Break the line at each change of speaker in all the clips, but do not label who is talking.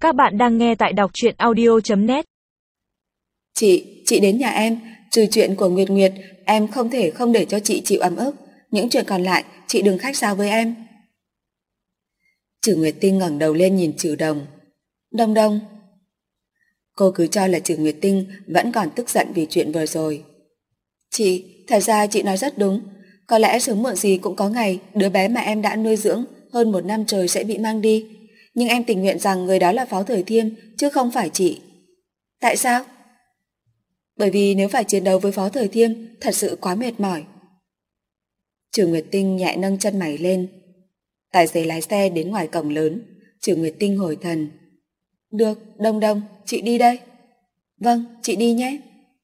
Các bạn đang nghe tại đọc truyện audio.net.
Chị đến nhà em, trừ chuyện của Nguyệt Nguyệt, em không thể không để cho chị chịu ấm ức. Những chuyện còn lại, chị đừng khách sáo với em. Trừ Nguyệt Tinh ngẩng đầu lên nhìn Trừ Đồng. Đông Đông. Cô cứ cho là Trừ Nguyệt Tinh vẫn còn tức giận vì chuyện vừa rồi. Chị, thật ra chị nói rất đúng. Có lẽ sớm muộn gì cũng có ngày đứa bé mà em đã nuôi dưỡng hơn 1 năm trời sẽ bị mang đi. Nhưng em tình nguyện rằng người đó là Phó Thời Thiêm chứ không phải chị. Tại sao? Bởi vì nếu phải chiến đấu với Phó Thời Thiêm thật sự quá mệt mỏi. Trừ Nguyệt Tinh nhẹ nâng chân mày lên. Tài xế lái xe đến ngoài cổng lớn. Trừ Nguyệt Tinh hồi thần. Được, Đông Đông, chị đi đây. Vâng, chị đi nhé.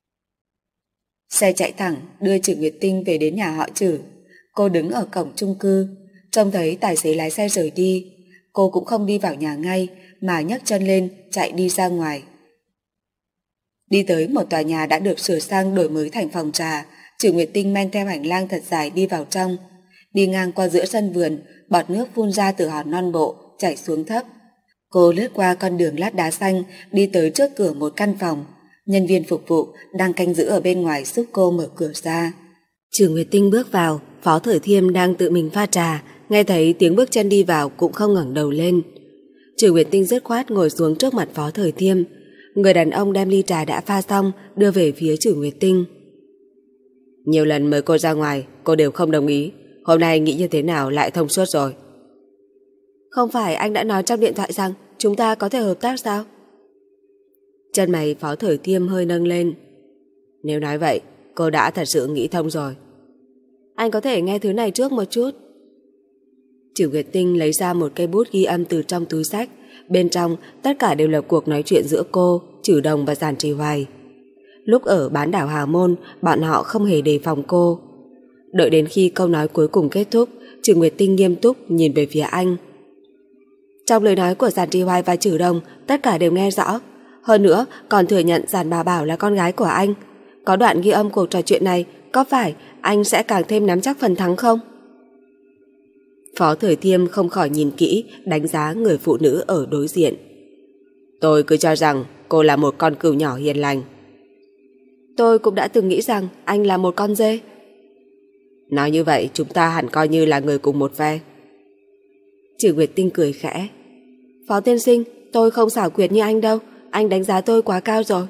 Xe chạy thẳng đưa Trừ Nguyệt Tinh về đến nhà họ Trừ. Cô đứng ở cổng chung cư, trông thấy tài xế lái xe rời đi. Cô cũng không đi vào nhà ngay mà nhấc chân lên chạy đi ra ngoài. Đi tới một tòa nhà đã được sửa sang đổi mới thành phòng trà. Trừ Nguyệt Tinh men theo hành lang thật dài đi vào trong. Đi ngang qua giữa sân vườn, bọt nước phun ra từ hòn non bộ chảy xuống thấp. Cô lướt qua con đường lát đá xanh, đi tới trước cửa một căn phòng. Nhân viên phục vụ đang canh giữ ở bên ngoài giúp cô mở cửa ra. Trừ Nguyệt Tinh bước vào, Phó Thời Thiêm đang tự mình pha trà, nghe thấy tiếng bước chân đi vào cũng không ngẩng đầu lên. Trừ Nguyệt Tinh dứt khoát ngồi xuống trước mặt Phó Thời Thiêm. Người đàn ông đem ly trà đã pha xong đưa về phía Trừ Nguyệt Tinh. Nhiều lần mời cô ra ngoài, cô đều không đồng ý. Hôm nay nghĩ như thế nào lại thông suốt rồi? Không phải anh đã nói trong điện thoại rằng chúng ta có thể hợp tác sao? Chân mày Phó Thời Thiêm hơi nâng lên. Nếu nói vậy, cô đã thật sự nghĩ thông rồi. Anh có thể nghe thứ này trước một chút. Trừ Nguyệt Tinh lấy ra một cây bút ghi âm từ trong túi xách. Bên trong tất cả đều là cuộc nói chuyện giữa cô, Trừ Đồng và Giản Trì Hoài. Lúc ở bán đảo Hà Môn, bọn họ không hề đề phòng cô. Đợi đến khi câu nói cuối cùng kết thúc, Trừ Nguyệt Tinh nghiêm túc nhìn về phía anh. Trong lời nói của Giản Trì Hoài và Trừ Đồng, tất cả đều nghe rõ. Hơn nữa còn thừa nhận Giản Bà Bảo là con gái của anh. Có đoạn ghi âm cuộc trò chuyện này, có phải anh sẽ càng thêm nắm chắc phần thắng không? Phó Thời Thiêm không khỏi nhìn kỹ, đánh giá người phụ nữ ở đối diện. Tôi cứ cho rằng cô là một con cừu nhỏ hiền lành. Tôi cũng đã từng nghĩ rằng anh là một con dê. Nói như vậy chúng ta hẳn coi như là người cùng một phe. Trừ Nguyệt Tinh cười khẽ. Phó tiên sinh, tôi không xảo quyệt như anh đâu. Anh đánh giá tôi quá cao rồi.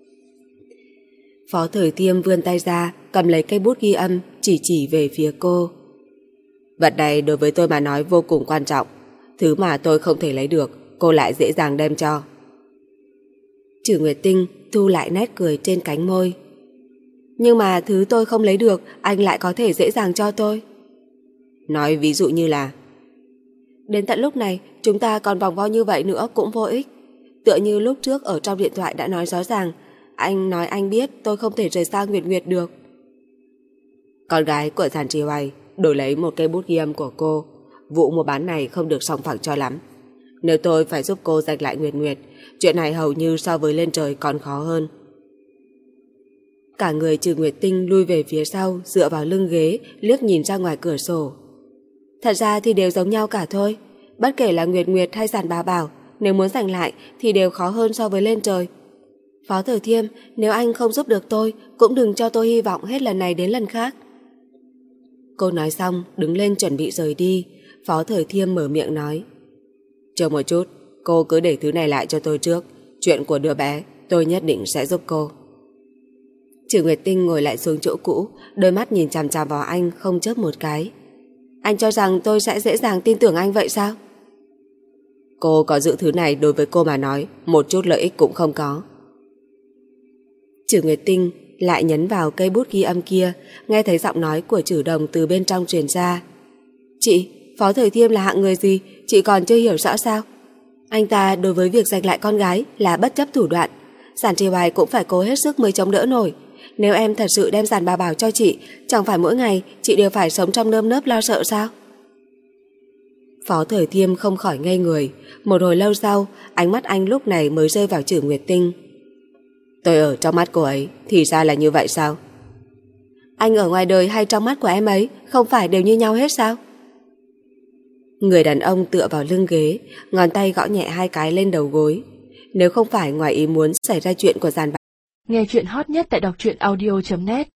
Phó Thời Thiêm vươn tay ra, cầm lấy cây bút ghi âm, chỉ về phía cô. Vật này đối với tôi mà nói vô cùng quan trọng. Thứ mà tôi không thể lấy được, cô lại dễ dàng đem cho. Trừ Nguyệt Tinh thu lại nét cười trên cánh môi. Nhưng mà thứ tôi không lấy được, anh lại có thể dễ dàng cho tôi. Nói ví dụ như là... Đến tận lúc này, chúng ta còn vòng vo như vậy nữa cũng vô ích. Tựa như lúc trước ở trong điện thoại đã nói rõ ràng, anh nói anh biết tôi không thể rời xa Nguyệt Nguyệt được. Con gái của Giản Trì Hoài đổi lấy một cây bút ghi âm của cô. Vụ mua bán này không được sòng phẳng cho lắm. Nếu tôi phải giúp cô giành lại Nguyệt Nguyệt, chuyện này hầu như so với lên trời còn khó hơn. Cả người Trừ Nguyệt Tinh lui về phía sau, dựa vào lưng ghế, liếc nhìn ra ngoài cửa sổ. Thật ra thì đều giống nhau cả thôi. Bất kể là Nguyệt Nguyệt hay Giản Bà Bảo, nếu muốn giành lại thì đều khó hơn so với lên trời. Phó Thời Thiêm, nếu anh không giúp được tôi, cũng đừng cho tôi hy vọng hết lần này đến lần khác. Cô nói xong, đứng lên chuẩn bị rời đi. Phó Thời Thiêm mở miệng nói. Chờ một chút, cô cứ để thứ này lại cho tôi trước. Chuyện của đứa bé, tôi nhất định sẽ giúp cô. Trừ Nguyệt Tinh ngồi lại xuống chỗ cũ, đôi mắt nhìn chằm chằm vào anh không chớp một cái. Anh cho rằng tôi sẽ dễ dàng tin tưởng anh vậy sao? Cô có giữ thứ này đối với cô mà nói, một chút lợi ích cũng không có. Trừ Nguyệt Tinh lại nhấn vào cây bút ghi âm kia, nghe thấy giọng nói của Trừ Đồng từ bên trong truyền ra. Chị, Phó Thời Thiêm là hạng người gì, chị còn chưa hiểu rõ sao? Anh ta đối với việc giành lại con gái là bất chấp thủ đoạn. Giản Trì Hoài cũng phải cố hết sức mới chống đỡ nổi. Nếu em thật sự đem Giản Bà Bảo cho chị, chẳng phải mỗi ngày chị đều phải sống trong nơm nớp lo sợ sao? Phó Thời Thiêm không khỏi ngây người. Một hồi lâu sau, ánh mắt anh lúc này mới rơi vào Trừ Nguyệt Tinh. Tôi ở trong mắt cô ấy, thì ra là như vậy sao? Anh ở ngoài đời hay trong mắt của em ấy không phải đều như nhau hết sao? Người đàn ông tựa vào lưng ghế, ngón tay gõ nhẹ 2 cái lên đầu gối. Nếu không phải ngoài ý muốn xảy ra chuyện của Giàn Bạch.
Nghe chuyện hot nhất tại đọc truyện audio.net